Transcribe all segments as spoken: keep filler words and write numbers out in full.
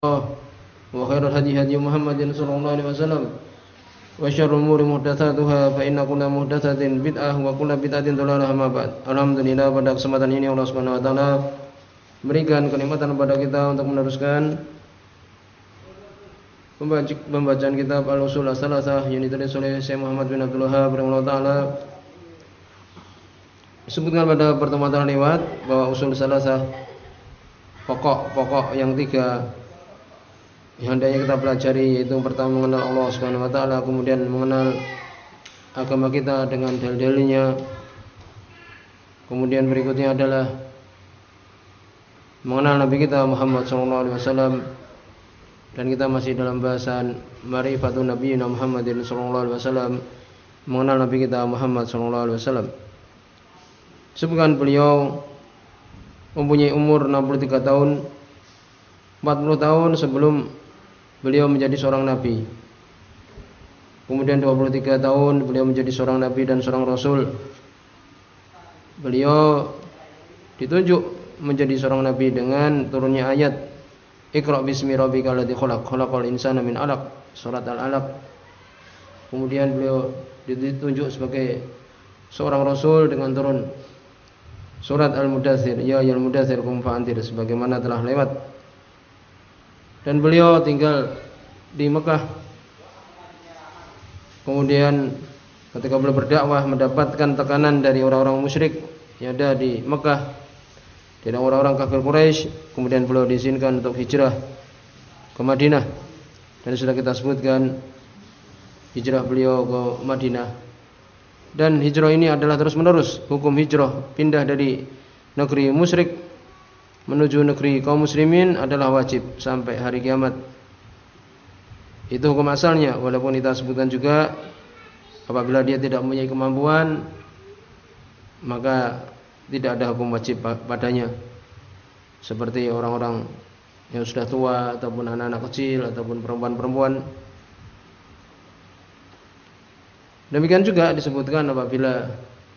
وخير الهدي هدي محمد صلى الله عليه وسلم وشر الأمور محدثاتها فإن كل محدثة بدعة وكل بدعة ضلالة أما بعد. Alhamdulillah, pada kesempatan ini Allah Subhanahu wa taala berikan kenikmatan kepada kita untuk meneruskan pembacaan kitab Al-Usul As-Salasah yang ditulis oleh Syekh Muhammad bin Abdul Wahhab rahimahullah taala. Disebutkan pada pertemuan lewat bahwa usul salasah, pokok-pokok yang tiga yang hendaknya kita pelajari, yaitu pertama mengenal Allah Subhanahu wa taala, kemudian mengenal agama kita dengan dalil-dalilnya, kemudian berikutnya adalah mengenal Nabi kita Muhammad sallallahu alaihi wasallam, dan kita masih dalam bahasan ma'rifatun nabiyina Muhammadin sallallahu alaihi wasallam, mengenal Nabi kita Muhammad sallallahu alaihi wasallam. Sebutkan beliau mempunyai umur enam puluh tiga tahun, empat puluh tahun sebelum beliau menjadi seorang nabi. Kemudian dua puluh tiga tahun beliau menjadi seorang nabi dan seorang rasul. Beliau ditunjuk menjadi seorang nabi dengan turunnya ayat Iqra bismi rabbikal ladzi khalaq, khalaqal insana min 'alaq, surat Al-Alaq. Kemudian beliau ditunjuk sebagai seorang rasul dengan turun surat Al-Mudaththir, ya ayyuhal mudaththir qum fa'anzir, sebagaimana telah lewat. Dan beliau tinggal di Mekah. Kemudian ketika beliau berdakwah mendapatkan tekanan dari orang-orang musyrik yang ada di Mekah, dari orang-orang kafir Quraisy. Kemudian beliau diizinkan untuk hijrah ke Madinah. Dan sudah kita sebutkan hijrah beliau ke Madinah. Dan hijrah ini adalah terus menerus. Hukum hijrah pindah dari negeri musyrik menuju negeri kaum muslimin adalah wajib sampai hari kiamat. Itu hukum asalnya. Walaupun kita sebutkan juga apabila dia tidak mempunyai kemampuan, maka tidak ada hukum wajib padanya, seperti orang-orang yang sudah tua, ataupun anak-anak kecil, ataupun perempuan-perempuan. Demikian juga disebutkan apabila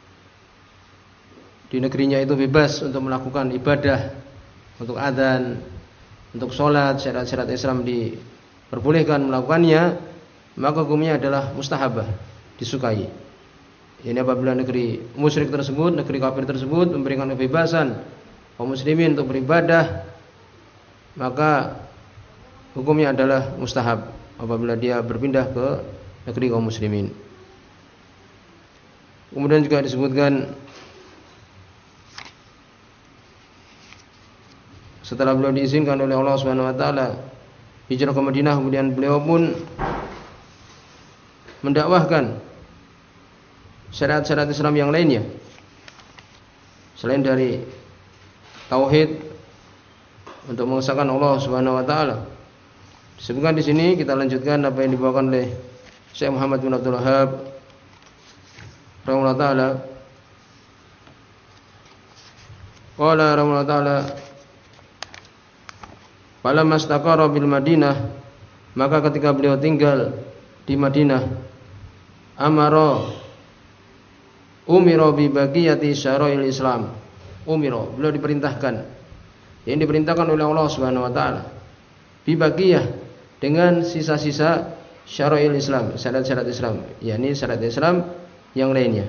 di negerinya itu bebas untuk melakukan ibadah, untuk adzan, untuk sholat, syarat-syarat Islam diperbolehkan melakukannya, maka hukumnya adalah mustahabah, disukai. Ini apabila negeri musyrik tersebut, negeri kafir tersebut memberikan kebebasan kaum muslimin untuk beribadah, maka hukumnya adalah mustahab apabila dia berpindah ke negeri kaum muslimin. Kemudian juga disebutkan setelah beliau diizinkan oleh Allah Subhanahu wa taala hijrah ke Madinah, kemudian beliau pun mendakwahkan syariat-syariat Islam yang lainnya selain dari tauhid, untuk mengesahkan Allah Subhanahu wa taala. Disebutkan di sini, kita lanjutkan apa yang dibawakan oleh Syekh Muhammad bin Abdul Wahhab rahimahullah taala. Qala rahimahullah taala, falamma istaqara bil Madinah, maka ketika beliau tinggal di Madinah, amara umira bi baqiyati syara'il Islam. Umira, beliau diperintahkan, yang diperintahkan oleh Allah Subhanahu wa taala, bi baqiyah, dengan sisa-sisa syara'il Islam, syarat-syarat Islam, yakni syarat Islam yang lainnya.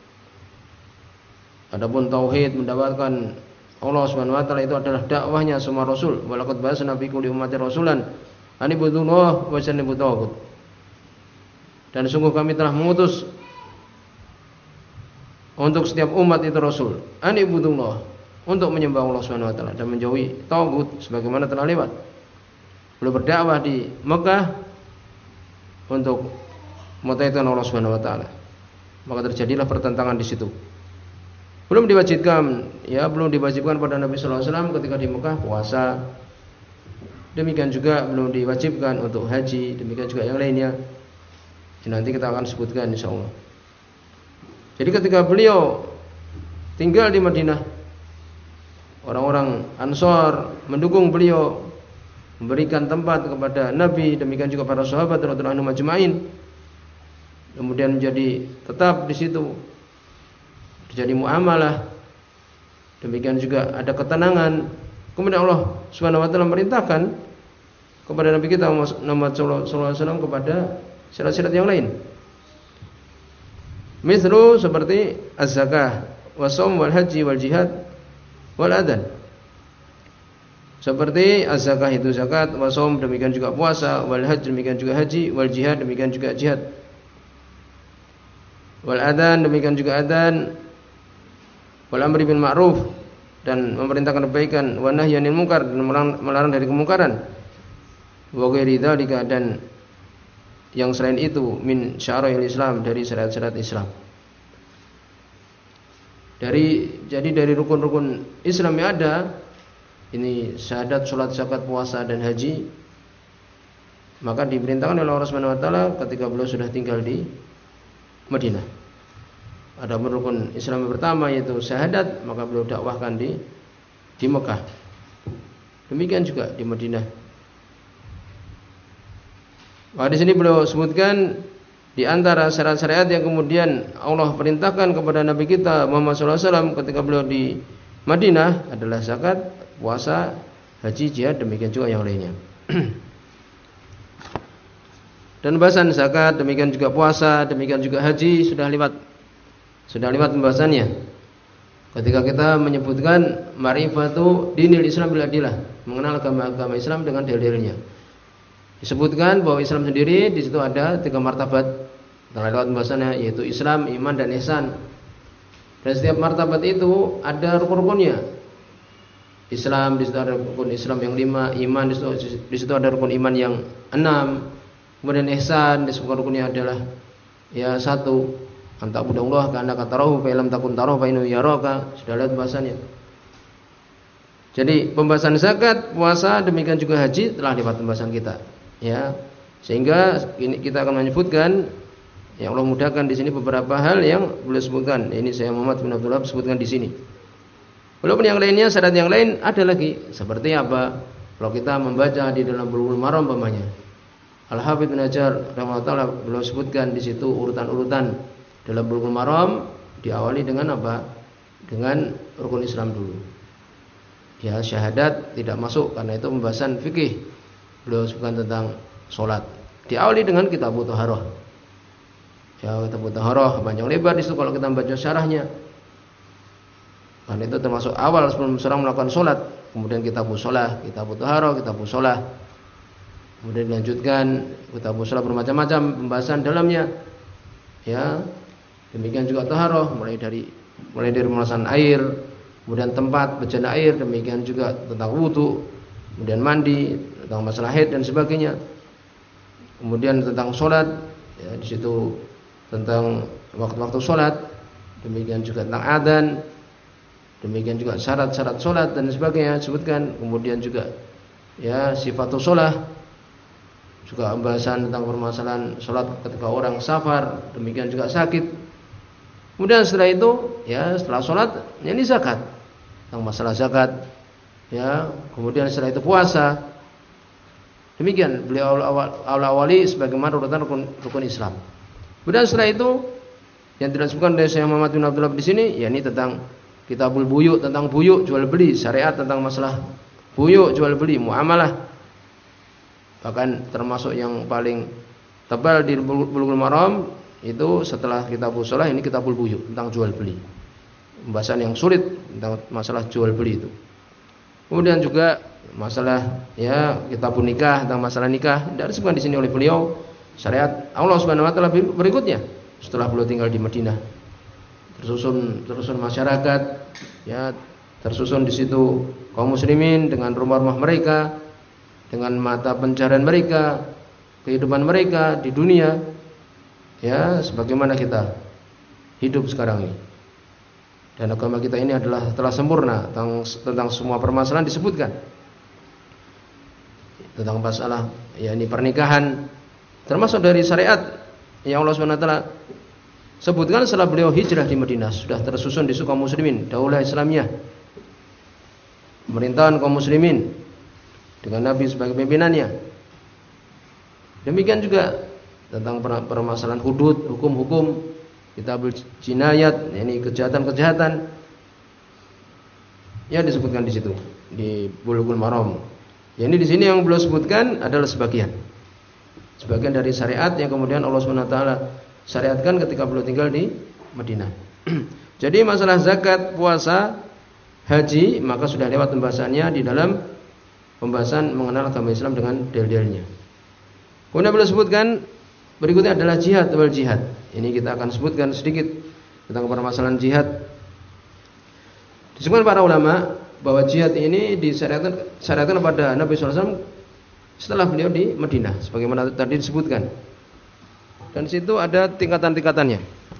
Adapun tauhid, mendapatkan Allah Subhanahu wa taala, itu adalah dakwahnya semua rasul. Walaqad ba'atsna fi kulli ummatin rasulan an ibudullah wa jannibut taghut. Dan sungguh kami telah mengutus untuk setiap umat itu rasul, an ibudullah, untuk menyembah Allah Subhanahu wa taala dan menjauhi taghut, sebagaimana telah lewat. Beliau berdakwah di Mekah untuk mentaatkan Allah Subhanahu wa taala. Maka terjadilah pertentangan di situ. Belum diwajibkan, ya belum diwajibkan pada Nabi sallallahu alaihi wasallam ketika di Mekah puasa. Demikian juga belum diwajibkan untuk haji, demikian juga yang lainnya. Nanti kita akan sebutkan insyaallah. Jadi ketika beliau tinggal di Madinah, orang-orang Ansar mendukung beliau, memberikan tempat kepada Nabi, demikian juga para sahabat radhiyallahu anhum ajma'in. Kemudian menjadi tetap di situ, terjadi muamalah, demikian juga ada ketenangan. Kemudian Allah Subhanahu wa taala merintahkan kepada Nabi kita Muhammad sallallahu alaihi wasallam kepada syarat-syarat yang lain. Mislu seperti az-zakah, was-shaum, wal haji, wal jihad, wal adzan. Seperti az-zakah itu zakat, was-shaum demikian juga puasa, wal haji demikian juga haji, wal jihad demikian juga jihad. Wal adzan demikian juga adzan, wal amri bil ma'ruf dan memerintahkan kebaikan, wa nahyi 'anil munkar dan melarang dari kemungkaran. Wa ghairi dzalika dan yang selain itu min syara'il Islam dari syariat-syariat Islam. Dari jadi dari rukun-rukun Islam yang ada ini syahadat, salat, zakat, puasa dan haji, maka diperintahkan oleh Allah Subhanahu wa taala ketika beliau sudah tinggal di Madinah. Ada rukun Islam yang pertama yaitu syahadat, maka beliau dakwahkan di di Mekah. Demikian juga di Madinah. Maka di sini beliau sebutkan di antara syariat-syariat yang kemudian Allah perintahkan kepada Nabi kita Muhammad sallallahu alaihi wasallam ketika beliau di Madinah adalah zakat, puasa, haji, jihad, demikian juga yang lainnya. Dan bahasan zakat, demikian juga puasa, demikian juga haji sudah lewat. Sudah lewat pembahasannya. Ketika kita menyebutkan ma'rifatu dinil Islam bil adillah, mengenal agama-agama Islam dengan dalil-dalilnya. Disebutkan bahwa Islam sendiri di situ ada tiga martabat. Telah lewat pembahasannya yaitu Islam, iman dan ihsan. Dan setiap martabat itu ada rukun-rukunnya. Islam di situ ada rukun Islam yang lima, iman di situ, di situ ada rukun iman yang enam. Kemudian ihsan disebutkan rukunnya adalah ya satu, anta budallah karena katarahu fa lam takun tarahu fa innahu yaraka. Sudah lihat bahasannya. Jadi pembahasan zakat, puasa, demikian juga haji telah lewat pembahasan kita. Ya. Sehingga ini kita akan menyebutkan ya Allah mudahkan di sini beberapa hal yang boleh sebutkan. Ini saya Muhammad bin Abdullah sebutkan di sini. Walaupun yang lainnya syarat yang lain ada lagi. Seperti apa? Kalau kita membaca di dalam Bulughul Maram umpamanya. Al-Hafidz bin Hajar rahimahullah beliau sebutkan di situ urutan-urutan dalam Bulughul Maram diawali dengan apa? Dengan rukun Islam dulu. Ya, syahadat tidak masuk karena itu pembahasan fikih. Beliau sebutkan tentang salat. Diawali dengan kitab Thaharah. Ya, kitab Thaharah panjang lebar di situ kalau kita membaca syarahnya. Karena itu termasuk awal sebelum seorang melakukan salat. Kemudian kitab shalah, kitab Thaharah, kitab shalah. Kemudian dilanjutkan kitab shalah bermacam-macam pembahasan dalamnya. Ya. Demikian juga Thaharah mulai dari mulai dari pembahasan air, kemudian tempat bejana air, demikian juga tentang wudu, kemudian mandi, tentang masalah haid dan sebagainya. Kemudian tentang salat, ya di situ tentang waktu-waktu salat, demikian juga tentang adzan, demikian juga syarat-syarat salat dan sebagainya disebutkan. Kemudian juga ya sifatul shalah, juga pembahasan tentang permasalahan salat ketika orang safar, demikian juga sakit. Kemudian setelah itu ya setelah salat ini zakat, tentang masalah zakat. Ya, kemudian setelah itu puasa. Demikian beliau awal-awali sebagaimana urutan rukun, rukun Islam. Kemudian setelah itu yang tidak disebutkan oleh Syekh Muhammad bin Abdullah di sini, yakni tentang kitabul buyuk, tentang buyuk jual beli, syariat tentang masalah buyuk jual beli, muamalah. Bahkan termasuk yang paling tebal di Bulughul Maram itu setelah kitabul shalah ini kitabul buyuk tentang jual beli. Pembahasan yang sulit tentang masalah jual beli itu. Kemudian juga masalah ya kitabun nikah tentang masalah nikah tidak disebutkan di sini oleh beliau. Syariat Allah Subhanahu wa taala berikutnya setelah beliau tinggal di Madinah. Tersusun tersusun masyarakat ya tersusun di situ kaum muslimin dengan rumah-rumah mereka, dengan mata pencarian mereka, kehidupan mereka di dunia. Ya, sebagaimana kita hidup sekarang ini. Dan agama kita ini adalah telah sempurna tentang, tentang semua permasalahan disebutkan. Tentang masalah ya ini pernikahan termasuk dari syariat yang Allah Subhanahu wa taala sebutkan setelah beliau hijrah di Madinah, sudah tersusun di kaum muslimin, daulah Islamiyah. Pemerintahan kaum muslimin dengan Nabi sebagai pimpinannya. Demikian juga tentang permasalahan hudud, hukum-hukum, kitabul jinayat, yakni kejahatan-kejahatan yang disebutkan di situ di Bulughul Maram. Ya, ini di sini yang beliau sebutkan adalah sebagian. Sebagian dari syariat yang kemudian Allah Subhanahu wa taala syariatkan ketika beliau tinggal di Madinah. Jadi masalah zakat, puasa, haji maka sudah lewat pembahasannya di dalam pembahasan mengenal agama Islam dengan dalil-dalilnya. Kemudian beliau sebutkan berikutnya adalah jihad wal jihad. Ini kita akan sebutkan sedikit tentang permasalahan jihad. Disebutkan para ulama bahwa jihad ini disyariatkan syariatkan pada Nabi sallallahu alaihi wasallam setelah beliau di Madinah, sebagaimana tadi disebutkan. Dan situ ada tingkatan-tingkatannya.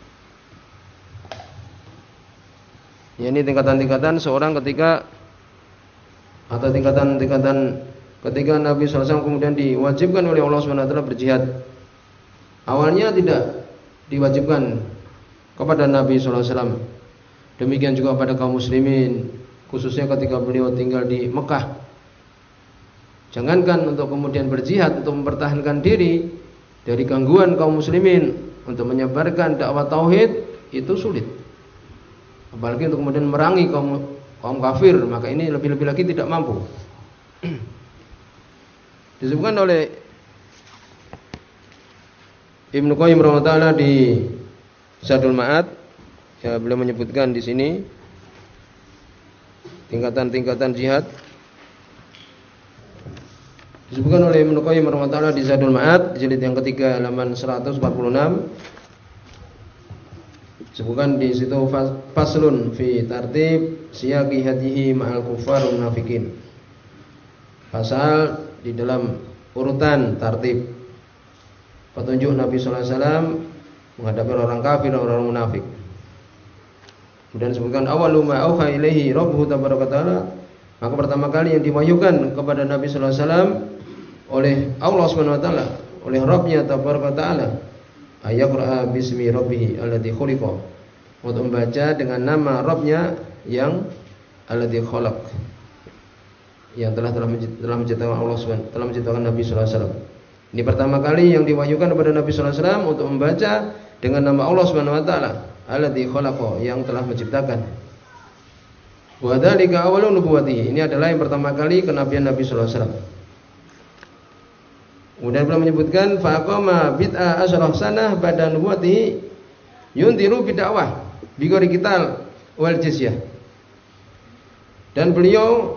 Ya, ini tingkatan-tingkatan seorang ketika atau tingkatan-tingkatan ketika Nabi sallallahu alaihi wasallam kemudian diwajibkan oleh Allah Subhanahu wa taala berjihad. Awalnya tidak diwajibkan kepada Nabi sallallahu alaihi wasallam. Demikian juga pada kaum muslimin, khususnya ketika beliau tinggal di Mekah. Jangankan untuk kemudian berjihad untuk mempertahankan diri dari gangguan kaum muslimin, untuk menyebarkan dakwah tauhid itu sulit. Apalagi untuk kemudian merangi kaum kaum kafir, maka ini lebih-lebih lagi tidak mampu. Disebutkan oleh Ibnu Qayyim rahimahullah di Zadul Ma'ad, ya, beliau menyebutkan di sini tingkatan-tingkatan jihad. Disebutkan oleh Ibnu Qayyim rahimahullah di Zadul Ma'ad jilid yang ketiga halaman seratus empat puluh enam. Disebutkan di situ faslun fi tartib siyaqi hadihi ma'al kuffar munafikin. Pasal di dalam urutan tartib petunjuk Nabi sallallahu alaihi wasallam menghadapi orang kafir dan orang munafik. Kemudian disebutkan awalu ma auha ilaihi rabbuhu tabaraka taala, maka pertama kali yang diwahyukan kepada Nabi sallallahu alaihi wasallam oleh Allah Subhanahu wa taala, oleh Rabbnya tabaraka taala, ayaqra bismi rabbih alladzi khuliqa, untuk membaca dengan nama Rabbnya yang alladzi khalaq, yang telah telah menciptakan Allah Subhanahu telah menciptakan Nabi sallallahu alaihi wasallam. Ini pertama kali yang diwahyukan kepada Nabi sallallahu alaihi wasallam untuk membaca dengan nama Allah Subhanahu wa taala, alladzi khalaqa, yang telah menciptakan. Wa dzalika awwalu nubuwwatihi, ini adalah yang pertama kali kenabian Nabi sallallahu alaihi wasallam. Kemudian beliau menyebutkan faqama bid'a asyarah sanah ba'da nubuwwatihi yundiru bidakwah bi ghairi qital wal jizyah. Dan beliau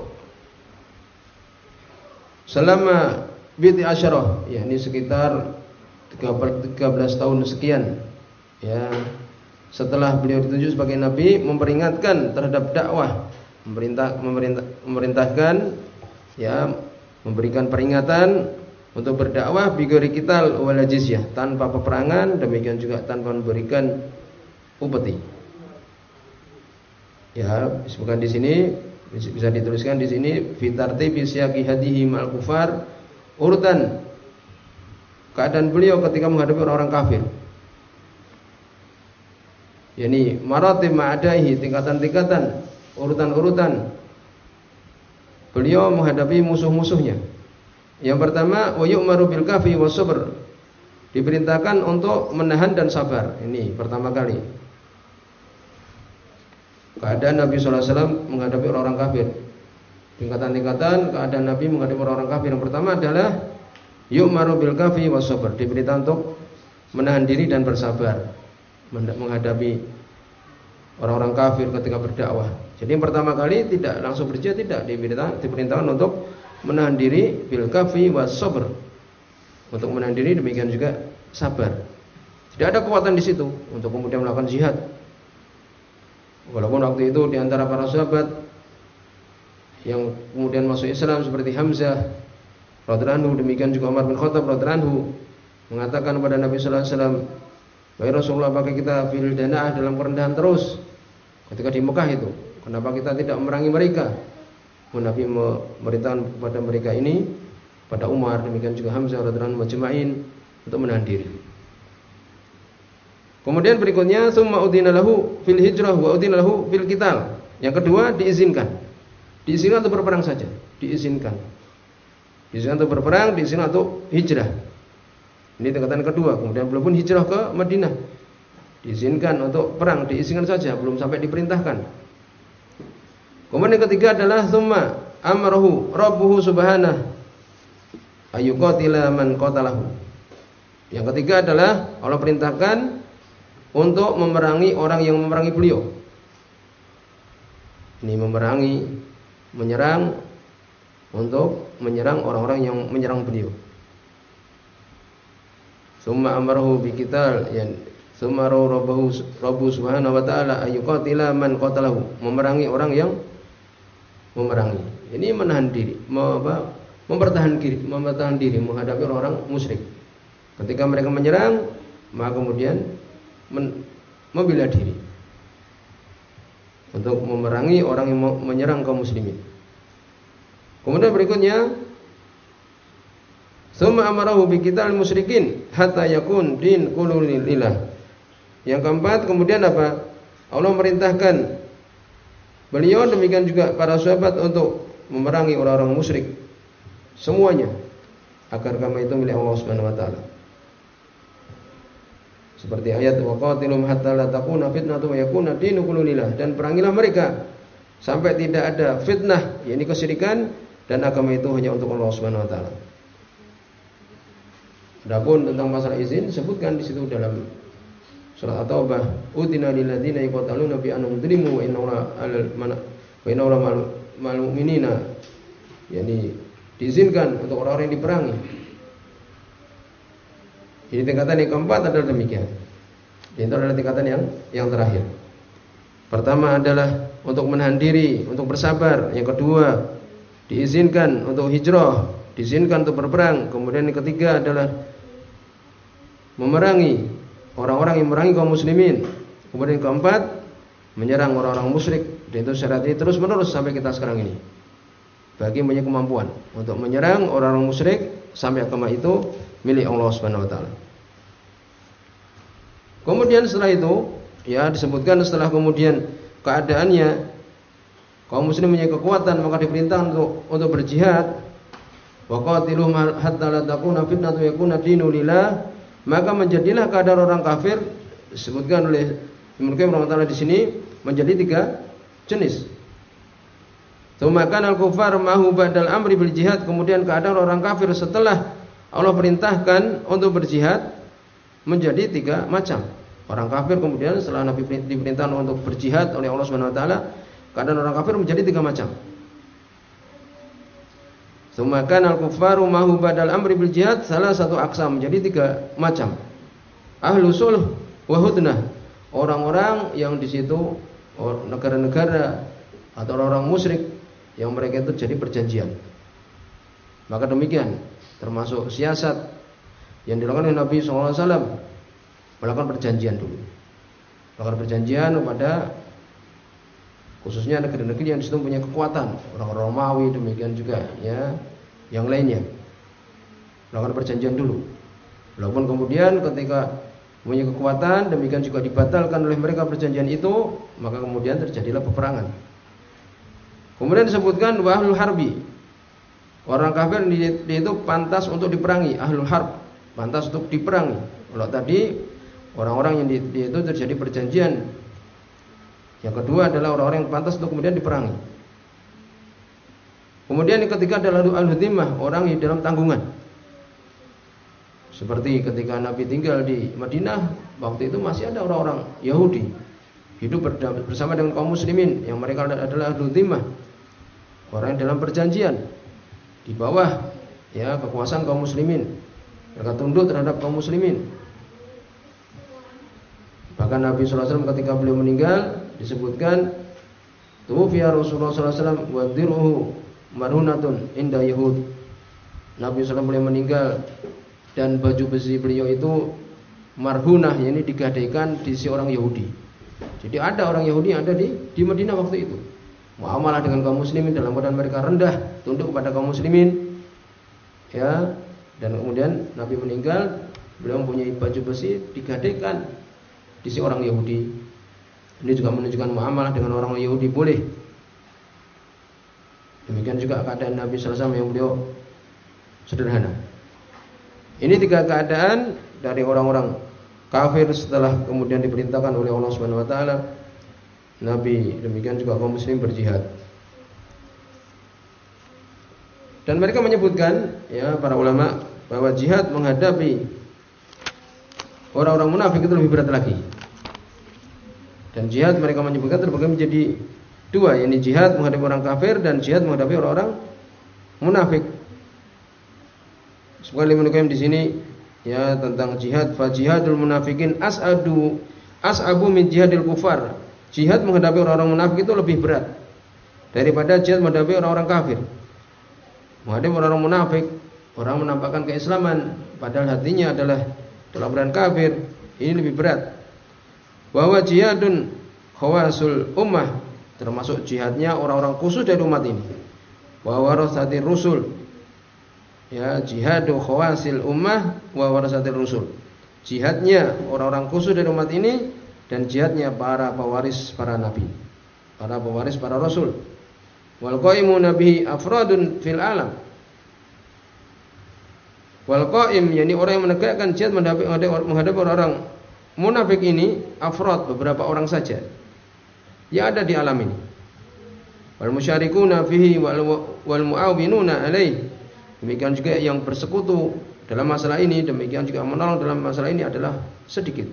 selama bid'i asyarah, yakni sekitar tiga belas tahun sekian, ya, setelah beliau ditunjuk sebagai nabi, memperingatkan terhadap dakwah, memerintah, memerintah memerintahkan, ya, memberikan peringatan untuk berdakwah bigori qital wal jizyah, tanpa peperangan, demikian juga tanpa memberikan upeti. Ya, disebutkan di sini, bisa dituliskan di sini fitarti bisyaqi hadihi mal kufar, urutan keadaan beliau ketika menghadapi orang-orang kafir. Yani maratib ma'adaihi, tingkatan-tingkatan, urutan-urutan beliau menghadapi musuh-musuhnya. Yang pertama, wa yu'maru bil kafi was sabr, diperintahkan untuk menahan dan sabar. Ini pertama kali keadaan Nabi sallallahu alaihi wasallam menghadapi orang-orang kafir. Tingkatan-tingkatan keadaan Nabi menghadapi orang-orang kafir. Yang pertama adalah yu'maru bil kafi was sabr, diperintah untuk menahan diri dan bersabar menghadapi orang-orang kafir ketika berdakwah. Jadi yang pertama kali tidak langsung berjihad, tidak, diperintah, diperintahkan untuk menahan diri bil kafi was sabr, untuk menahan diri, demikian juga sabar. Tidak ada kekuatan di situ untuk kemudian melakukan jihad. Walaupun waktu itu di antara para sahabat yang kemudian masuk Islam seperti Hamzah radhiyallahu anhu, demikian juga Umar bin Khattab radhiyallahu anhu, mengatakan kepada Nabi sallallahu alaihi wasallam, "Wahai Rasulullah, apakah kita fil danaah, dalam kerendahan terus ketika di Mekah itu? Kenapa kita tidak memerangi mereka?" Nabi memerintahkan kepada mereka ini, pada Umar, demikian juga Hamzah radhiyallahu anhu majma'in, untuk menahan diri. Kemudian berikutnya summa udhina lahu fil hijrah wa udhina lahu fil qital. Yang kedua, diizinkan. Diizinkan untuk berperang saja, diizinkan. Diizinkan untuk berperang, diizinkan untuk hijrah. Ini tingkatan kedua. Kemudian belum pun hijrah ke Madinah, diizinkan untuk perang, diizinkan saja, belum sampai diperintahkan. Kemudian yang ketiga adalah summa amrahu rabbuhu subhanahu ayyuqatila man qatalahu. Yang ketiga adalah Allah perintahkan untuk memerangi orang yang memerangi beliau. Ini memerangi, menyerang, untuk menyerang orang-orang yang menyerang beliau. Summa amarahu biqital, yang summa rabbahu rabbu subhanahu wa ta'ala ayyuqatila man qatalahu, memerangi orang yang memerangi. Ini menahan diri, mempertahankan diri, mempertahankan diri menghadapi orang-orang musyrik. Ketika mereka menyerang, maka kemudian men, membela diri untuk memerangi orang yang menyerang kaum muslimin. Kemudian berikutnya, summa amarahu biqital musyrikin hatta yakun din kullu lillah. Yang keempat, kemudian apa? Allah merintahkan beliau, demikian juga para sahabat, untuk memerangi orang-orang musyrik semuanya, agar agama itu milik Allah Subhanahu wa taala. Seperti ayat waqatilum hatta la takuna fitnatu wa yakuna dinu kullu lillah, dan perangilah mereka sampai tidak ada fitnah, yakni kesyirikan, dan agama itu hanya untuk Allah Subhanahu wa taala. Adapun tentang masalah izin disebutkan di situ dalam surat At-Taubah, udina lil ladzina yaqtaluna bi annahum dzalimu wa inna wa inna ma'al mu'minina, yakni diizinkan untuk orang-orang yang diperangi. Ini tingkatan yang keempat adalah demikian. Ini adalah tingkatan yang yang terakhir. Pertama adalah untuk menahan diri, untuk bersabar. Yang kedua, diizinkan untuk hijrah, diizinkan untuk berperang. Kemudian yang ketiga adalah memerangi orang-orang yang memerangi kaum muslimin. Kemudian yang keempat, menyerang orang-orang musyrik. Dan itu syarat ini terus menerus sampai kita sekarang ini. Bagi yang punya kemampuan untuk menyerang orang-orang musyrik sampai agama itu milik Allah Subhanahu wa taala. Kemudian setelah itu, ya disebutkan setelah kemudian keadaannya kaum muslim punya kekuatan, maka diperintah untuk untuk berjihad. Wa qatiluhum hatta la takuna fitnatu yakuna dinu lillah. Maka menjadilah keadaan orang kafir, disebutkan oleh Ibnu Qayyim rahimahullah di sini, menjadi tiga jenis. Tsumma al-kufar mahu badal amri bil jihad, kemudian keadaan orang kafir setelah Allah perintahkan untuk berjihad menjadi tiga macam. Orang kafir kemudian setelah Nabi diperintahkan untuk berjihad oleh Allah Subhanahu wa taala, keadaan orang kafir menjadi tiga macam. Tsumma al-kuffaru mahu badal amri bil jihad, salah satu aksam, menjadi tiga macam. Ahlu sulh wa hudnah, orang-orang yang di situ negara-negara atau orang-orang musyrik yang mereka itu jadi perjanjian. Maka demikian, termasuk siasat yang dilakukan oleh Nabi shallallahu alaihi wasallam, melakukan perjanjian dulu, melakukan perjanjian kepada khususnya negeri-negeri yang di situ punya kekuatan, orang-orang Romawi, demikian juga ya yang lainnya, melakukan perjanjian dulu. Walaupun kemudian ketika punya kekuatan, demikian juga dibatalkan oleh mereka perjanjian itu, maka kemudian terjadilah peperangan. Kemudian disebutkan wa ahlul harbi, orang kafir dia itu pantas untuk diperangi, ahlul harb, pantas untuk diperangi. Kalau tadi orang-orang yang dia itu terjadi perjanjian. Yang kedua adalah orang-orang yang pantas untuk kemudian diperangi. Kemudian yang ketiga adalah al-hudimah, orang yang dalam tanggungan. Seperti ketika Nabi tinggal di Madinah, waktu itu masih ada orang-orang Yahudi hidup bersama dengan kaum muslimin, yang mereka adalah al-hudimah, orang yang dalam perjanjian di bawah ya kekuasaan kaum muslimin. Mereka tunduk terhadap kaum muslimin. Bahkan Nabi sallallahu alaihi wasallam ketika beliau meninggal disebutkan tuwfiya Rasulullah sallallahu alaihi wasallam wa dir'uhu marhunatun inda yahud. Nabi sallallahu alaihi wasallam beliau meninggal dan baju besi beliau itu marhunah, yakni digadaikan di sisi orang Yahudi. Jadi ada orang Yahudi yang ada di di Madinah waktu itu. Muamalah dengan kaum muslimin dalam keadaan mereka rendah, tunduk kepada kaum muslimin. Ya, dan kemudian Nabi meninggal, beliau mempunyai baju besi digadaikan di sisi orang Yahudi. Ini juga menunjukkan muamalah dengan orang Yahudi boleh. Demikian juga keadaan Nabi sallallahu alaihi wasallam yang beliau sederhana. Ini tiga keadaan dari orang-orang kafir setelah kemudian diperintahkan oleh Allah Subhanahu wa taala Nabi, demikian juga kaum muslim berjihad. Dan mereka menyebutkan, ya para ulama, bahwa jihad menghadapi orang-orang munafik itu lebih berat lagi. Dan jihad mereka menyebutkan terbagi menjadi dua, yakni jihad menghadapi orang kafir dan jihad menghadapi orang-orang munafik. Sebagaimana Ibnu Qayyim di sini ya tentang jihad, fa jihadul munafikin as'adu as'abu min jihadil kufar. Jihad menghadapi orang-orang munafik itu lebih berat daripada jihad menghadapi orang-orang kafir. Menghadapi orang-orang munafik, orang menampakkan keislaman padahal hatinya adalah dalam keadaan kafir, ini lebih berat. Bahwa jihadun khawasul ummah, termasuk jihadnya orang-orang khusus dari umat ini. Wa warasatir rusul, ya jihadu khawasil ummah wa warasatir rusul. Jihadnya orang-orang khusus dari umat ini dan jihadnya para pewaris para nabi, para pewaris para rasul. Wal qaimu nabihi afradun fil alam. Wal qaim, yakni orang yang menegakkan jihad menghadapi orang-orang munafik ini, afrad, beberapa orang saja yang ada di alam ini. Wal musyarikuna fihi wal wal muawinuna alaihi. Demikian juga yang bersekutu dalam masalah ini, demikian juga menolong dalam masalah ini adalah sedikit.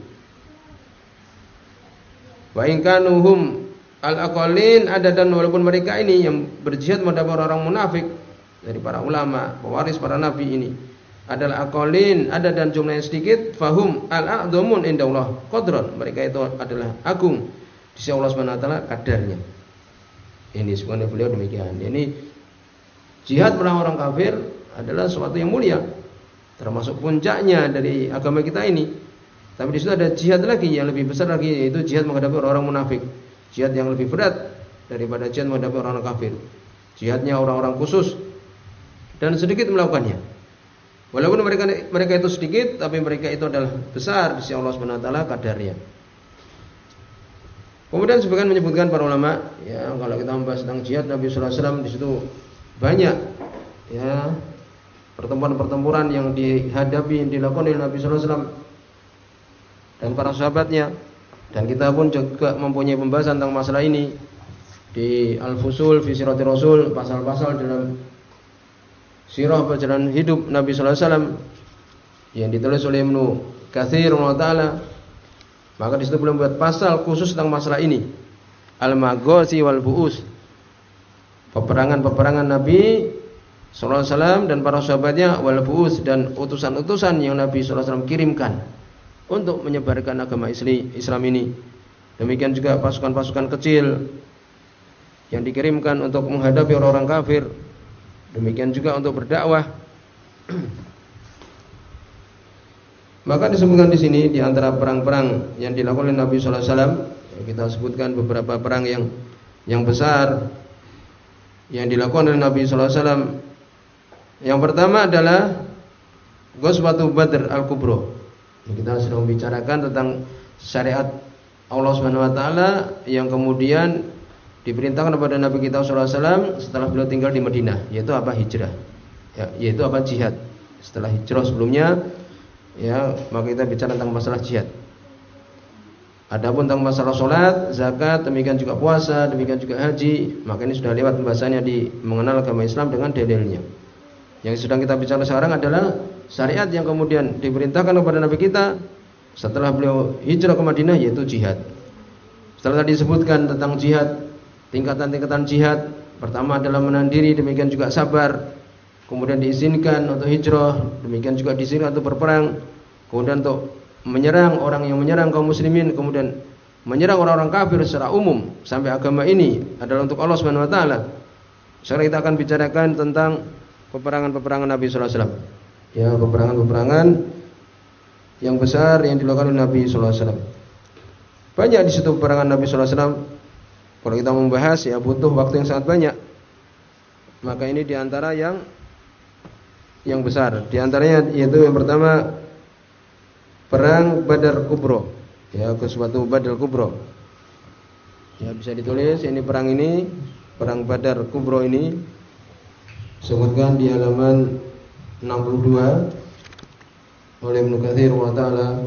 Wa in kanuhum al-aqallin adadan, walaupun mereka ini yang berjihad menghadapi orang-orang munafik dari para ulama, pewaris para nabi ini adalah aqallin, ada dan jumlahnya sedikit, fahum al-a'dhamun indallah qadran, mereka itu adalah agung di sisi Allah Subhanahu wa taala kadarnya. Ini sebenarnya beliau demikian. Ini jihad melawan orang kafir adalah sesuatu yang mulia, termasuk puncaknya dari agama kita ini. Tapi di situ ada jihad lagi yang lebih besar lagi, yaitu jihad menghadapi orang-orang munafik. Jihad yang lebih berat daripada jihad menghadapi orang-orang kafir. Jihadnya orang-orang khusus dan sedikit melakukannya. Walaupun mereka mereka itu sedikit, tapi mereka itu adalah besar di sisi Allah Subhanahu wa taala kadarnya. Kemudian sebagian menyebutkan para ulama, ya kalau kita membahas tentang jihad Nabi sallallahu alaihi wasallam, di situ banyak ya pertempuran-pertempuran yang dihadapi, yang dilakukan oleh Nabi sallallahu alaihi wasallam dan para sahabatnya. Dan kita pun juga mempunyai pembahasan tentang masalah ini di Al-Fusul fi Siratir Rasul, pasal-pasal dalam sirah perjalanan hidup Nabi sallallahu alaihi wasallam yang ditulis oleh Ibnu Katsir rahimahullah taala. Maka di situ beliau membuat pasal khusus tentang masalah ini, Al-Maghazi wal Bu'us, peperangan-peperangan Nabi sallallahu alaihi wasallam dan para sahabatnya, wal Bu'us, dan utusan-utusan yang Nabi sallallahu alaihi wasallam kirimkan untuk menyebarkan agama Islam ini. Demikian juga pasukan-pasukan kecil yang dikirimkan untuk menghadapi orang-orang kafir. Demikian juga untuk berdakwah. Maka disebutkan di sini di antara perang-perang yang dilakukan oleh Nabi sallallahu alaihi wasallam, kita sebutkan beberapa perang yang yang besar yang dilakukan oleh Nabi sallallahu alaihi wasallam. Yang pertama adalah Ghazwatu Badr Al-Kubra. Kita sedang membicarakan tentang syariat Allah Subhanahu wa taala yang kemudian diperintahkan kepada Nabi kita sallallahu alaihi wasallam setelah beliau tinggal di Madinah, yaitu apa? Hijrah. Ya, yaitu apa? Jihad. Setelah hijrah sebelumnya, ya, maka kita bicara tentang masalah jihad. Adapun tentang masalah salat, zakat, demikian juga puasa, demikian juga haji, maka ini sudah lewat pembahasannya di mengenal agama Islam dengan dalilnya. Yang sedang kita bicara sekarang adalah syariat yang kemudian diperintahkan kepada Nabi kita setelah beliau hijrah ke Madinah, yaitu jihad. Setelah tadi disebutkan tentang jihad, tingkatan-tingkatan jihad, pertama adalah menahan diri, demikian juga sabar, kemudian diizinkan untuk hijrah, demikian juga diizinkan untuk berperang, kemudian untuk menyerang orang yang menyerang kaum muslimin, kemudian menyerang orang-orang kafir secara umum, sampai agama ini adalah untuk Allah Subhanahu wa taala. Sekarang kita akan bicarakan tentang peperangan-peperangan Nabi sallallahu alaihi wasallam. Ya, peperangan-peperangan yang besar yang dilakukan oleh Nabi sallallahu alaihi wasallam. Banyak di situ peperangan Nabi sallallahu alaihi wasallam. Kalau kita membahas ya butuh waktu yang sangat banyak. Maka ini diantara yang yang besar. Di antaranya yaitu yang pertama perang Badar Kubra. Ya, Ghazwatu Badar Kubra. Ya, bisa ditulis ini perang ini, perang Badar Kubra ini sebutkan di halaman enam puluh dua oleh Ibnu Katsir wa ta'ala.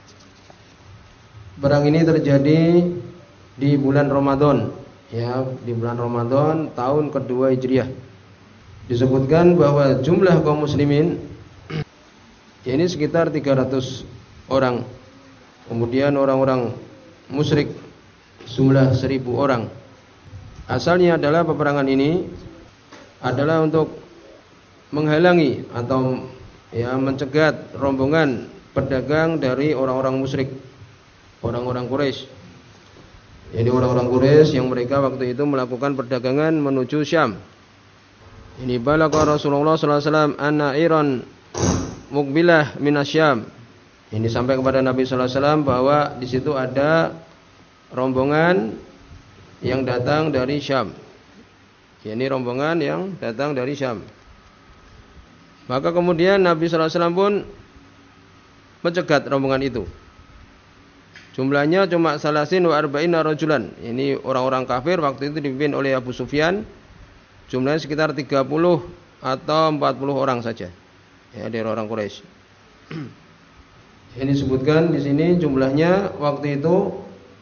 Perang ini terjadi di bulan Ramadan, ya, di bulan Ramadan tahun kedua Hijriah. disebutkan bahwa jumlah kaum muslimin ini sekitar tiga ratus orang. Kemudian orang-orang musyrik jumlah seribu orang. Asalnya adalah peperangan ini adalah untuk menghalangi atau ya mencegat rombongan pedagang dari orang-orang musyrik, orang-orang Quraisy. Jadi orang-orang Quraisy yang mereka waktu itu melakukan perdagangan menuju Syam. Ini balagha Rasulullah sallallahu alaihi wasallam anna iran muqbilah minasyam. Ini sampai kepada Nabi sallallahu alaihi wasallam bahwa di situ ada rombongan yang datang dari Syam. Ini rombongan yang datang dari Syam. Maka kemudian Nabi sallallahu alaihi wasallam pun mencegat rombongan itu. Jumlahnya cuma salasin wa arba'ina rajulan. Ini orang-orang kafir waktu itu dipimpin oleh Abu Sufyan. Jumlahnya sekitar tiga puluh atau empat puluh orang saja. Ya, dari orang Quraisy. Ini disebutkan di sini jumlahnya waktu itu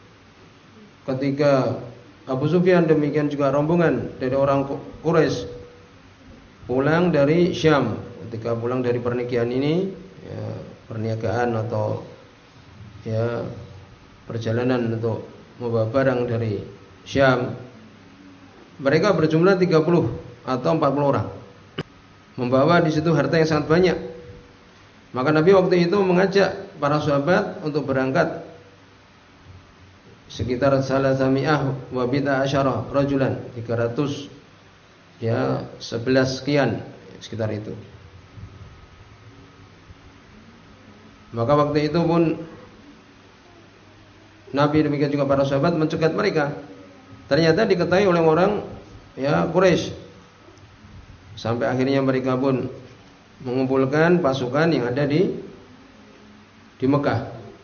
ketika Abu Sufyan demikian juga rombongan dari orang Quraisy pulang dari Syam. Ketika pulang dari perniagaan ini, ya, perniagaan atau ya perjalanan untuk membawa barang dari Syam, mereka berjumlah tiga puluh atau empat puluh orang. Membawa di situ harta yang sangat banyak. Maka Nabi waktu itu mengajak para sahabat untuk berangkat sekitar salasami'ah wa bid'a asyara rajulan, tiga ratus ya sebelas sekian sekitar itu. Maka waktu itu pun Nabi demikian juga para sahabat mencegat mereka. Ternyata diketahui oleh orang ya Quraisy. Sampai akhirnya mereka pun mengumpulkan pasukan yang ada di di Mekah.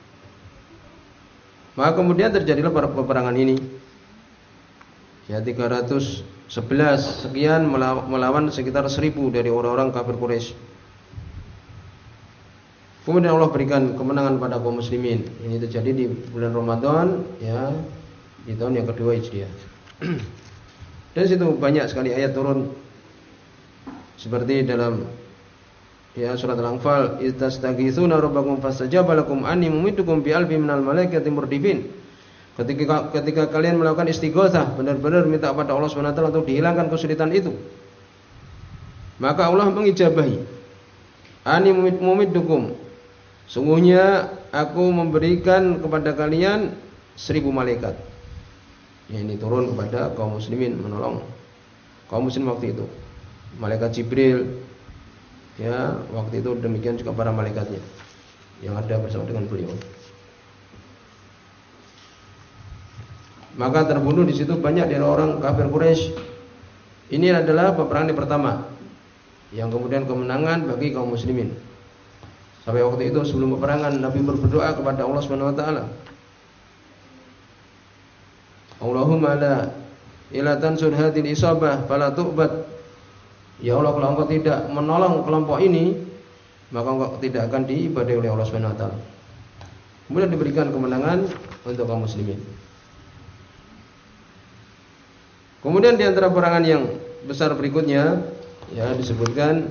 Maka kemudian terjadilah peperangan ini. Ya tiga ratus sebelas sekian melawan sekitar seribu dari orang-orang kafir Quraisy. Kemudian Allah berikan kemenangan pada kaum muslimin. Ini terjadi di bulan Ramadan ya di tahun yang kedua Hijriah. Dan situ banyak sekali ayat turun seperti dalam ya surat Al-Anfal, "Istastaghitsuna rabbakum fastajaba lakum anni mumiddukum bi alfin minal malaikati murdifin." Ketika ketika kalian melakukan istighatsah, benar-benar minta kepada Allah Subhanahu wa taala untuk dihilangkan kesulitan itu, maka Allah mengijabahi. Anni mumiddukum, sungguhnya aku memberikan kepada kalian seribu malaikat. Ya, ini turun kepada kaum muslimin menolong kaum muslim waktu itu. Malaikat Jibril ya waktu itu demikian juga para malaikatnya yang ada bersama dengan beliau. Maka terbunuh di situ banyak dari orang kafir Quraisy. Ini adalah peperangan yang pertama yang kemudian kemenangan bagi kaum muslimin. Sampai waktu itu sebelum peperangan Nabi berdoa kepada Allah Subhanahu wa taala, Allahumma la ila tansur hadhil isabah fala tu'bad. Ya Allah, kalau engkau tidak menolong kelompok ini, maka engkau tidak akan diibadahi oleh Allah Subhanahu wa taala. Kemudian diberikan kemenangan untuk kaum muslimin. Kemudian di antara peperangan yang besar berikutnya ya disebutkan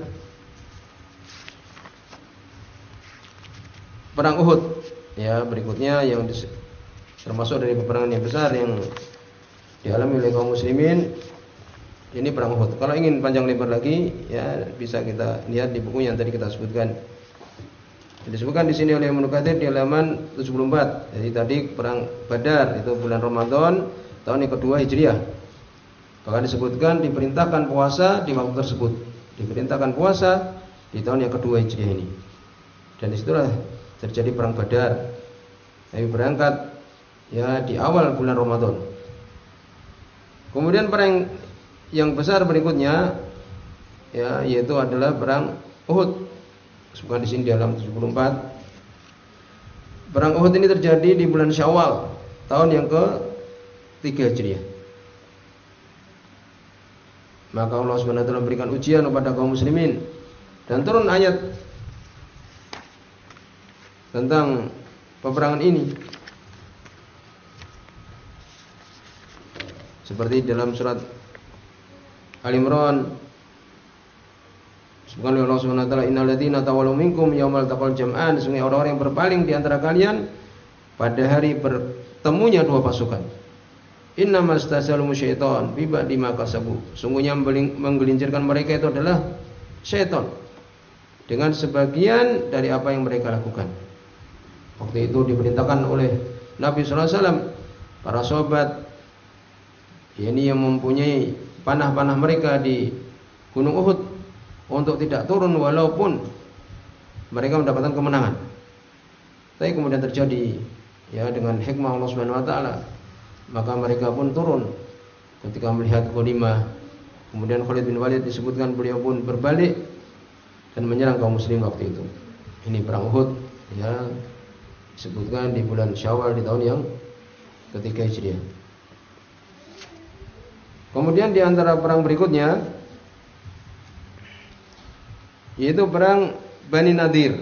perang Uhud. Ya, berikutnya yang termasuk dari peperangan yang besar yang dialami oleh kaum muslimin. Ini perang Uhud. Kalau ingin panjang lebar lagi, ya bisa kita lihat di buku yang tadi kita sebutkan. Disebutkan di sini oleh Ibnu Katsir di halaman tujuh puluh empat. Jadi tadi perang Badar itu bulan Ramadan tahun yang kedua Hijriah. Bahkan disebutkan diperintahkan puasa di waktu tersebut. Diperintahkan puasa di tahun yang kedua Hijriah ini. Dan disitulah terjadi perang Badar. Nabi berangkat ya di awal bulan Ramadan. Kemudian perang yang besar berikutnya ya yaitu adalah perang Uhud. Disebutkan di sini di halaman tujuh puluh empat. Perang Uhud ini terjadi di bulan Syawal tahun yang ketiga Hijriah. Maka Allah Subhanahu wa taala memberikan ujian kepada kaum muslimin dan turun ayat tentang peperangan ini. Seperti dalam surat Al-Imran Disebutkan oleh Allah Subhanahu wa taala, innal ladzina tawallaw minkum yaumal taqal jam'an, sesungguhnya orang-orang yang berpaling di antara kalian pada hari bertemunya dua pasukan. Innamastasalamu syaitan bi ba'di ma kasabu. Sungguhnya menggelincirkan mereka itu adalah syaitan dengan sebagian dari apa yang mereka lakukan. Waktu itu diperintahkan oleh Nabi sallallahu alaihi wasallam para sahabat ini yang mempunyai panah-panah mereka di Gunung Uhud untuk tidak turun walaupun mereka mendapatkan kemenangan. Tapi kemudian terjadi ya dengan hikmah Allah Subhanahu wa taala, maka mereka pun turun ketika melihat ghanimah. Kemudian Khalid bin Walid disebutkan beliau pun berbalik dan menyerang kaum muslim waktu itu. Ini perang Uhud ya, disebutkan di bulan Syawal di tahun yang ketiga Hijriah. Kemudian di antara perang berikutnya yaitu perang Bani Nadir.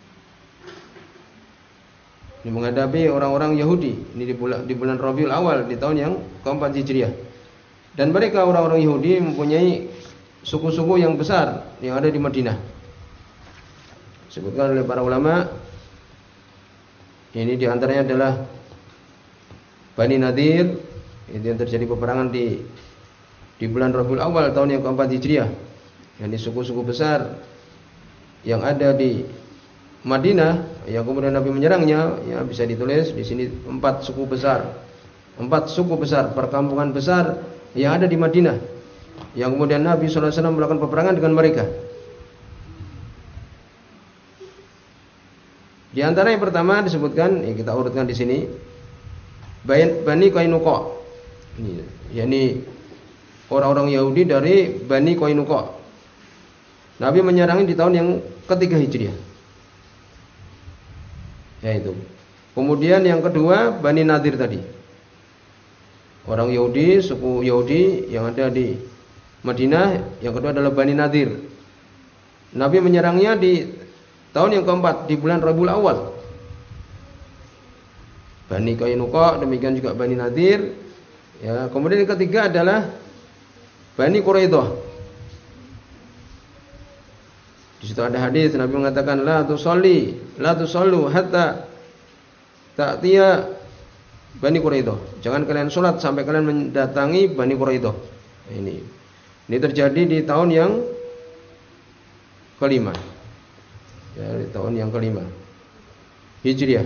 Ini menghadapi orang-orang Yahudi. Ini di bulan, di bulan Rabiul Awal di tahun yang keempat Hijriah. Dan mereka orang-orang Yahudi mempunyai suku-suku yang besar yang ada di Madinah. Disebutkan oleh para ulama, ini diantaranya adalah Bani Nadir. Itu yang terjadi peperangan di di bulan Rabiul Awal tahun yang keempat Hijriah. Yang suku-suku besar yang ada di Madinah, yang kemudian Nabi menyerangnya, ya bisa ditulis di sini empat suku besar, empat suku besar, perkampungan besar yang ada di Madinah, yang kemudian Nabi shallallahu alaihi wasallam melakukan peperangan dengan mereka. Di antara yang pertama disebutkan, ya kita urutkan di sini, Bani Qainuqa. Ini, yakni orang-orang Yahudi dari Bani Qainuqa. Nabi menyerangnya di tahun yang ketiga Hijriah. Yaitu. Kemudian yang kedua Bani Nadir tadi. Orang Yahudi, suku Yahudi yang ada di Madinah. Yang kedua adalah Bani Nadir. Nabi menyerangnya di tahun yang keempat di bulan Rabiul Awal. Bani Qainuqa, demikian juga Bani Nadir. Ya, kemudian yang ketiga adalah Bani Quraidah. Di situ ada hadis Nabi mengatakan la tusalli la tusallu hatta ta'tiya Bani Quraidah. Jangan kalian salat sampai kalian mendatangi Bani Quraidah. Ini ini terjadi di tahun yang kelima. Ya, di tahun yang kelima Hijriah.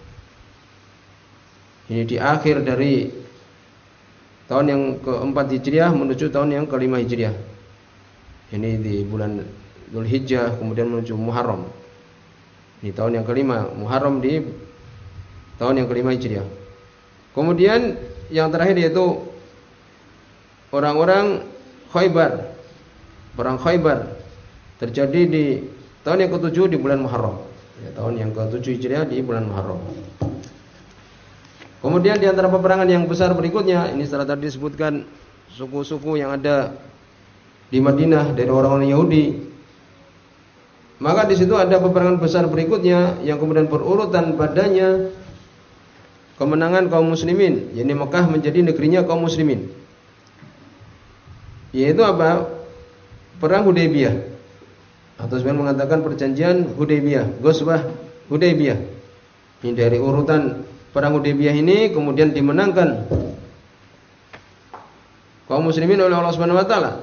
Ini di akhir dari tahun yang keempat Hijriah menuju tahun yang kelima Hijriah. Ini di bulan Dzulhijjah kemudian menuju Muharram. Di tahun yang kelima, Muharram di tahun yang kelima Hijriah. Kemudian yang terakhir yaitu orang-orang Khaybar. Perang Khaybar terjadi di tahun yang ketujuh di bulan Muharram. Ya, tahun yang ketujuh Hijriah di bulan Muharram. Kemudian di antara peperangan yang besar berikutnya, ini setelah tadi disebutkan suku-suku yang ada di Madinah dari orang-orang Yahudi. Maka di situ ada peperangan besar berikutnya yang kemudian berurutan padanya kemenangan kaum muslimin, yakni Mekah menjadi negerinya kaum muslimin. Yaitu apa? Perang Hudaybiyah. Atau sebenarnya mengatakan perjanjian Hudaybiyah, Ghazwah Hudaybiyah. Ini dari urutan perang Hudaybiyah ini kemudian dimenangkan kaum muslimin oleh Allah Subhanahu wa taala.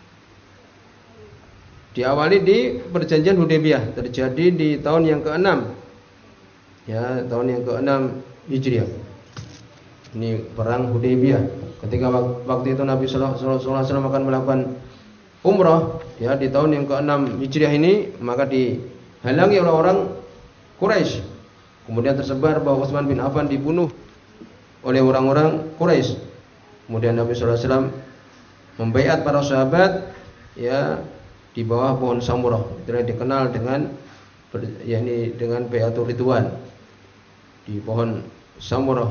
Diawali di perjanjian Hudaybiyah, terjadi di tahun yang keenam. Ya, tahun yang keenam Hijriah. Ini perang Hudaybiyah. Ketika waktu itu Nabi sallallahu alaihi wasallam akan melakukan umrah, ya di tahun yang keenam Hijriah ini, maka dihalangi oleh orang Quraisy. Kemudian tersebar bahwa Utsman bin Affan dibunuh oleh orang-orang Quraisy. Kemudian Nabi sallallahu alaihi wasallam membaiat para sahabat, ya di bawah pohon samurah, yang dikenal dengan yakni dengan baiatur ridwan di pohon samurah.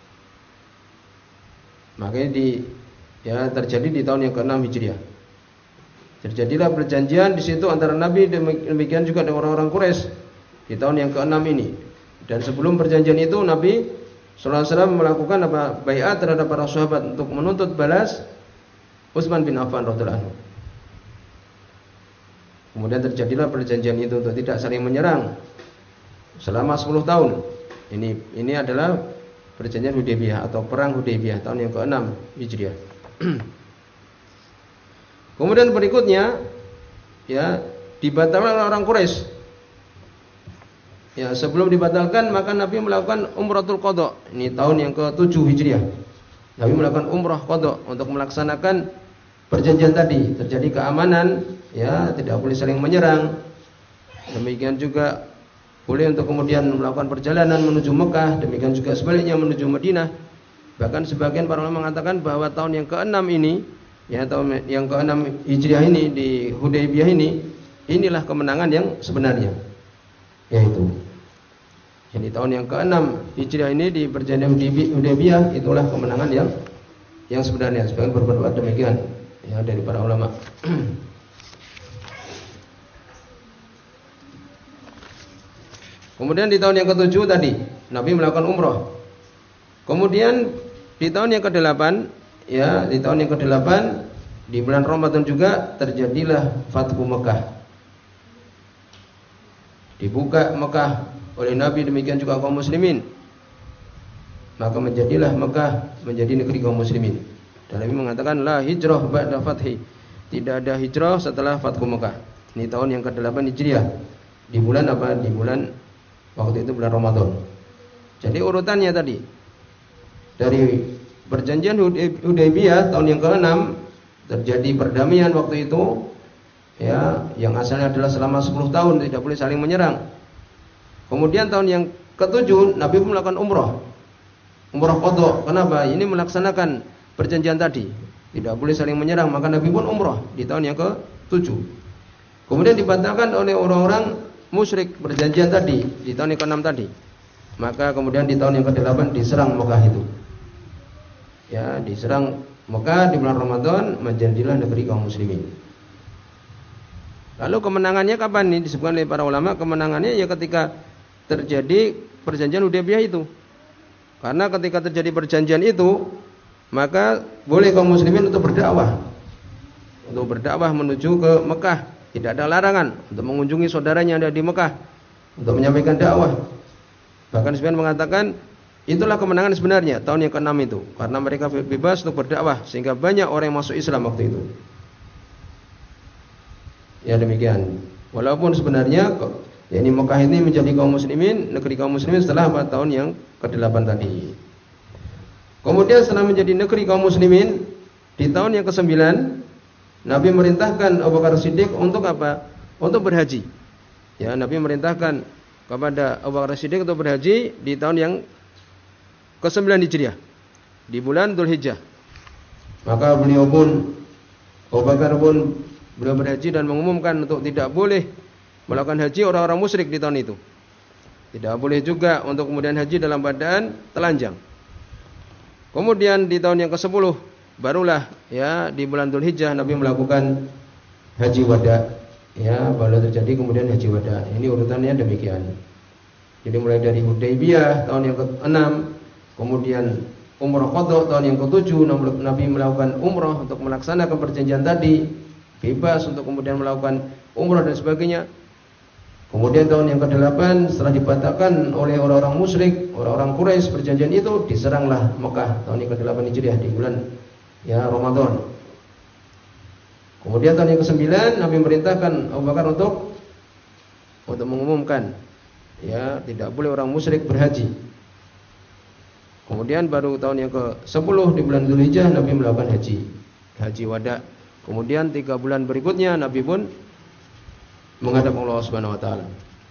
Makanya di ya terjadi di tahun yang keenam Hijriah. Terjadilah perjanjian di situ antara Nabi demikian juga dengan orang-orang Quraisy di tahun yang keenam ini. Dan sebelum perjanjian itu Nabi sallallahu alaihi wasallam melakukan apa? Baiat terhadap para sahabat untuk menuntut balas Utsman bin Affan radhiyallahu anhu. Kemudian terjadilah perjanjian itu untuk tidak saling menyerang selama sepuluh tahun. Ini ini adalah perjanjian Hudaybiyah atau perang Hudaybiyah tahun yang keenam Hijriah. Kemudian berikutnya ya dibatalkan oleh orang Quraisy. Ya, sebelum dibatalkan maka Nabi melakukan umratul qadha. Ini tahun yang ketujuh Hijriah. Nabi melakukan umrah qadha untuk melaksanakan perjanjian tadi. Terjadi keamanan, ya, tidak boleh saling menyerang. Demikian juga boleh untuk kemudian melakukan perjalanan menuju Mekah, demikian juga sebaliknya menuju Madinah. Bahkan sebagian para ulama mengatakan bahwa tahun yang keenam ini, ya, tahun yang keenam Hijriah ini di Hudaybiyah ini, inilah kemenangan yang sebenarnya. Yaitu ini tahun yang keenam Hijriah ini di perjanjian Hudaybiyah, itulah kemenangan yang yang sebenarnya. Sebagian berpendapat demikian, ya, dari para ulama. Kemudian di tahun yang ketujuh tadi Nabi melakukan umrah. Kemudian di tahun yang kedelapan, ya, di tahun yang kedelapan di bulan Ramadan juga terjadilah Fathu Mekah. Dibuka Mekah oleh Nabi, demikian juga kaum muslimin. Maka menjadilah Mekah menjadi negeri kaum muslimin. Dan Nabi mengatakan la hijrah ba'da fathi. Tidak ada hijrah setelah Fathu Mekah. Ini tahun yang kedelapan Hijriah. Di bulan apa? Di bulan waktu itu bulan Ramadan. Jadi urutannya tadi dari perjanjian Hudaybiyah tahun yang keenam terjadi perdamaian waktu itu, ya, yang asalnya adalah selama sepuluh tahun tidak boleh saling menyerang. Kemudian tahun yang ketujuh Nabi pun melakukan umrah. Umrah qadha. Kenapa? Ini melaksanakan perjanjian tadi. Tidak boleh saling menyerang, maka Nabi pun umrah di tahun yang ketujuh. Kemudian dibatalkan oleh orang-orang musyrik perjanjian tadi di tahun yang keenam tadi. Maka kemudian di tahun yang kedelapan diserang Mekah itu. Ya, diserang Mekah di bulan Ramadan, menjadilah negeri kaum muslimin. Lalu kemenangannya kapan nih? Disebutkan oleh para ulama, kemenangannya ya ketika terjadi perjanjian Hudaybiyah itu. Karena ketika terjadi perjanjian itu, maka boleh kaum muslimin untuk berdakwah. Untuk berdakwah menuju ke Mekah. Tidak ada larangan untuk mengunjungi saudaranya yang ada di Mekah untuk menyampaikan dakwah. Bahkan sebagian mengatakan itulah kemenangan sebenarnya tahun yang keenam itu, karena mereka bebas untuk berdakwah sehingga banyak orang yang masuk Islam waktu itu. Ya, demikian. Walaupun sebenarnya ya, ini Mekah ini menjadi kaum muslimin, negeri kaum muslimin setelah empat tahun yang kedelapan tadi. Kemudian setelah menjadi negeri kaum muslimin di tahun yang kesembilan Nabi merintahkan Abu Bakar Siddiq untuk apa? Untuk berhaji. Ya, Nabi merintahkan kepada Abu Bakar Siddiq untuk berhaji di tahun yang kesembilan Hijriah, di bulan Dzulhijjah. Maka beliau pun, Abu Bakar pun beliau berhaji dan mengumumkan untuk tidak boleh melakukan haji orang-orang musyrik di tahun itu. Tidak boleh juga untuk kemudian haji dalam keadaan telanjang. Kemudian di tahun yang kesepuluh barulah, ya, di bulan Dzulhijjah Nabi melakukan haji wada. Ya, baru terjadi kemudian haji wada. Ini urutannya demikian. Jadi mulai dari Hudaybiyah tahun yang keenam, kemudian umrah qadha tahun yang ketujuh, Nabi melakukan umrah untuk melaksanakan perjanjian tadi, bebas untuk kemudian melakukan umrah dan sebagainya. Kemudian tahun yang kedelapan setelah dibatalkan oleh orang-orang musyrik, orang-orang Quraisy perjanjian itu, diseranglah Mekah tahun yang kedelapan Hijriah di bulan, ya, Ramadan. Kemudian tahun yang kesembilan Nabi merintahkan Abu Bakar untuk untuk mengumumkan, ya, tidak boleh orang musyrik berhaji. Kemudian baru tahun yang kesepuluh di bulan Dzulhijjah Nabi melakukan haji, haji wada. Kemudian tiga bulan berikutnya Nabi pun menghadap Allah Subhanahu wa taala.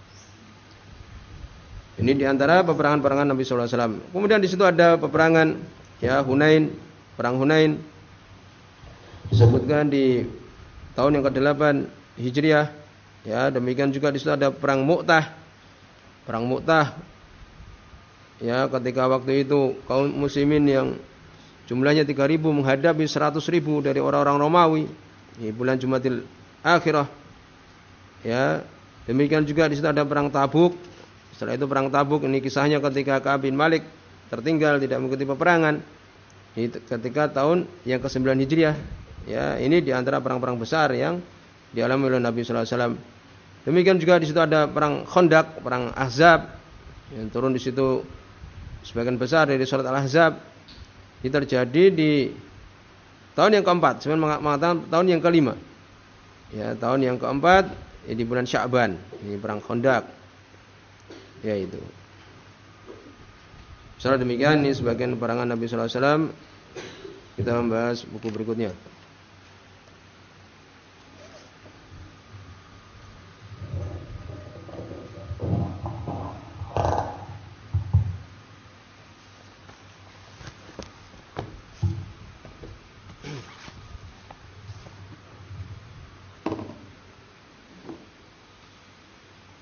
Ini diantara peperangan-peperangan Nabi sallallahu alaihi wasallam. Kemudian di situ ada peperangan, ya, Hunain, perang Hunain. Disebutkan di tahun yang kedelapan Hijriah. Ya, demikian juga di situ ada perang Mu'tah. Perang Mu'tah. Ya, ketika waktu itu kaum muslimin yang jumlahnya tiga ribu menghadapi seratus ribu dari orang-orang Romawi di bulan Jumadil Akhirah. Ya, demikian juga di situ ada perang Tabuk. Setelah itu perang Tabuk, ini kisahnya ketika Ka'ab bin Malik tertinggal tidak mengikuti peperangan. Ini ketika tahun yang kesembilan Hijriah. Ya, ini di antara perang-perang besar yang dialami oleh Nabi sallallahu alaihi wasallam. Demikian juga di situ ada perang Khandaq, perang Ahzab yang turun di situ sebagian besar dari surat Al-Ahzab. Ini terjadi di tahun yang keempat, sebenarnya mengatakan tahun yang kelima. Ya, tahun yang keempat ya, di bulan Sya'ban. Ini perang Khandaq. Ya itu. Secara demikian ini sebagian peperangan Nabi sallallahu alaihi wasallam. Kita membahas buku berikutnya.